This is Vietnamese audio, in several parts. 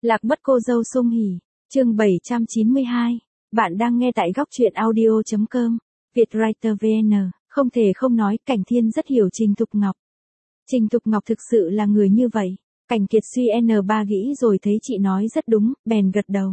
Lạc mất cô dâu Sung Hỉ, chương 792. Bạn đang nghe tại góc truyện audio.com. Vietwriter VN, không thể không nói Cảnh Thiên rất hiểu Trình Thục Ngọc. Trình Thục Ngọc thực sự là người như vậy. Cảnh Kiệt suy N3 nghĩ rồi thấy chị nói rất đúng, bèn gật đầu.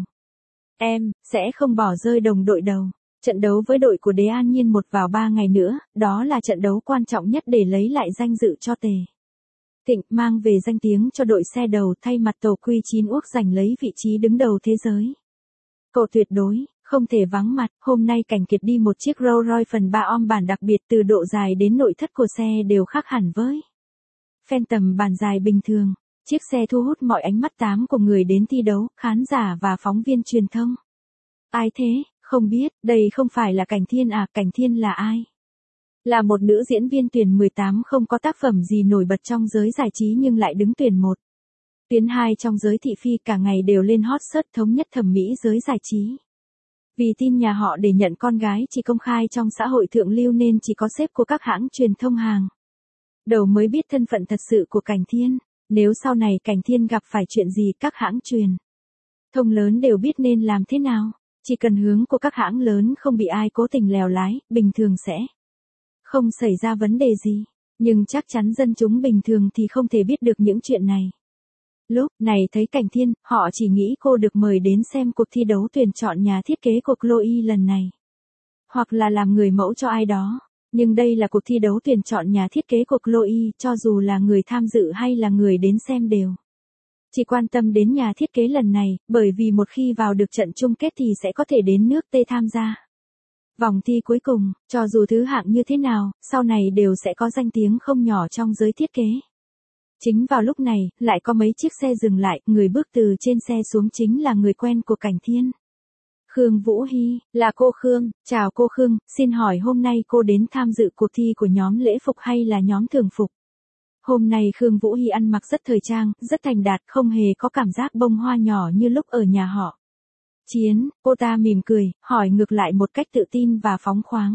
Em, sẽ không bỏ rơi đồng đội đầu. Trận đấu với đội của Đế An Nhiên một vào 3 ngày nữa, đó là trận đấu quan trọng nhất để lấy lại danh dự cho Tề Thịnh, mang về danh tiếng cho đội xe đầu thay mặt Tổ Quy 9 Úc giành lấy vị trí đứng đầu thế giới. Cậu tuyệt đối, không thể vắng mặt, hôm nay Cảnh Kiệt đi một chiếc Rolls Royce phần 3 om bản đặc biệt từ độ dài đến nội thất của xe đều khác hẳn với Phantom bản dài bình thường. Chiếc xe thu hút mọi ánh mắt tám của người đến thi đấu, khán giả và phóng viên truyền thông. Ai thế, không biết, đây không phải là Cảnh Thiên à, Cảnh Thiên là ai? Là một nữ diễn viên tuyển 18 không có tác phẩm gì nổi bật trong giới giải trí nhưng lại đứng tuyển 1. Tuyến 2 trong giới thị phi cả ngày đều lên hot search thống nhất thẩm mỹ giới giải trí. Vì tin nhà họ để nhận con gái chỉ công khai trong xã hội thượng lưu nên chỉ có sếp của các hãng truyền thông hàng đầu mới biết thân phận thật sự của Cảnh Thiên. Nếu sau này Cảnh Thiên gặp phải chuyện gì các hãng truyền thông lớn đều biết nên làm thế nào. Chỉ cần hướng của các hãng lớn không bị ai cố tình lèo lái, bình thường sẽ không xảy ra vấn đề gì. Nhưng chắc chắn dân chúng bình thường thì không thể biết được những chuyện này. Lúc này thấy Cảnh Thiên, họ chỉ nghĩ cô được mời đến xem cuộc thi đấu tuyển chọn nhà thiết kế của Chloe lần này. Hoặc là làm người mẫu cho ai đó. Nhưng đây là cuộc thi đấu tuyển chọn nhà thiết kế của Chloe, cho dù là người tham dự hay là người đến xem đều chỉ quan tâm đến nhà thiết kế lần này, bởi vì một khi vào được trận chung kết thì sẽ có thể đến nước T tham gia vòng thi cuối cùng, cho dù thứ hạng như thế nào, sau này đều sẽ có danh tiếng không nhỏ trong giới thiết kế. Chính vào lúc này, lại có mấy chiếc xe dừng lại, người bước từ trên xe xuống chính là người quen của Cảnh Thiên. Khương Vũ Hy, là cô Khương, chào cô Khương, xin hỏi hôm nay cô đến tham dự cuộc thi của nhóm lễ phục hay là nhóm thường phục? Hôm nay Khương Vũ Hy ăn mặc rất thời trang, rất thành đạt, không hề có cảm giác bông hoa nhỏ như lúc ở nhà họ Chiến. Cô ta mỉm cười, hỏi ngược lại một cách tự tin và phóng khoáng.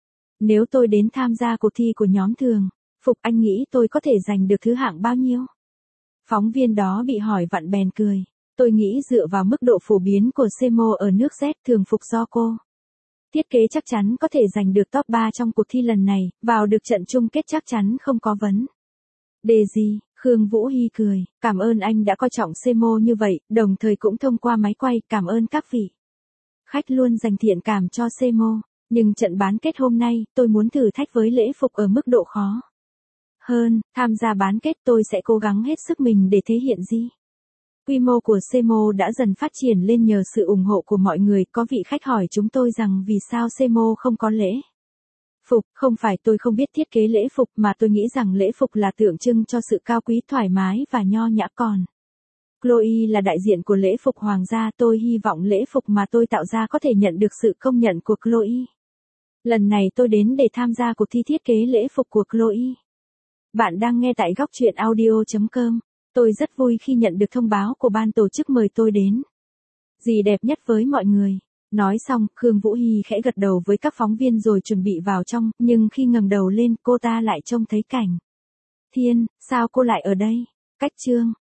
Nếu tôi đến tham gia cuộc thi của nhóm thường phục, anh nghĩ tôi có thể giành được thứ hạng bao nhiêu? Phóng viên đó bị hỏi vặn bèn cười. Tôi nghĩ dựa vào mức độ phổ biến của CMO ở nước Z thường phục do cô thiết kế chắc chắn có thể giành được top 3 trong cuộc thi lần này, vào được trận chung kết chắc chắn không có vấn đề gì. Khương Vũ Hy cười, cảm ơn anh đã coi trọng CMO như vậy, đồng thời cũng thông qua máy quay cảm ơn các vị khách luôn dành thiện cảm cho CMO. Nhưng trận bán kết hôm nay, tôi muốn thử thách với lễ phục ở mức độ khó hơn. Tham gia bán kết tôi sẽ cố gắng hết sức mình để thể hiện gì. Quy mô của CMO đã dần phát triển lên nhờ sự ủng hộ của mọi người. Có vị khách hỏi chúng tôi rằng vì sao CMO không có lễ phục. Không phải tôi không biết thiết kế lễ phục mà tôi nghĩ rằng lễ phục là tượng trưng cho sự cao quý, thoải mái và nho nhã, còn Chloe là đại diện của lễ phục hoàng gia. Tôi hy vọng lễ phục mà tôi tạo ra có thể nhận được sự công nhận của Chloe. Lần này tôi đến để tham gia cuộc thi thiết kế lễ phục của Chloe. Bạn đang nghe tại góc truyện audio.com. Tôi rất vui khi nhận được thông báo của ban tổ chức mời tôi đến gì đẹp nhất với mọi người. Nói xong, Khương Vũ Hy khẽ gật đầu với các phóng viên rồi chuẩn bị vào trong, nhưng khi ngẩng đầu lên, cô ta lại trông thấy Cảnh Thiên. Sao cô lại ở đây? Cách chương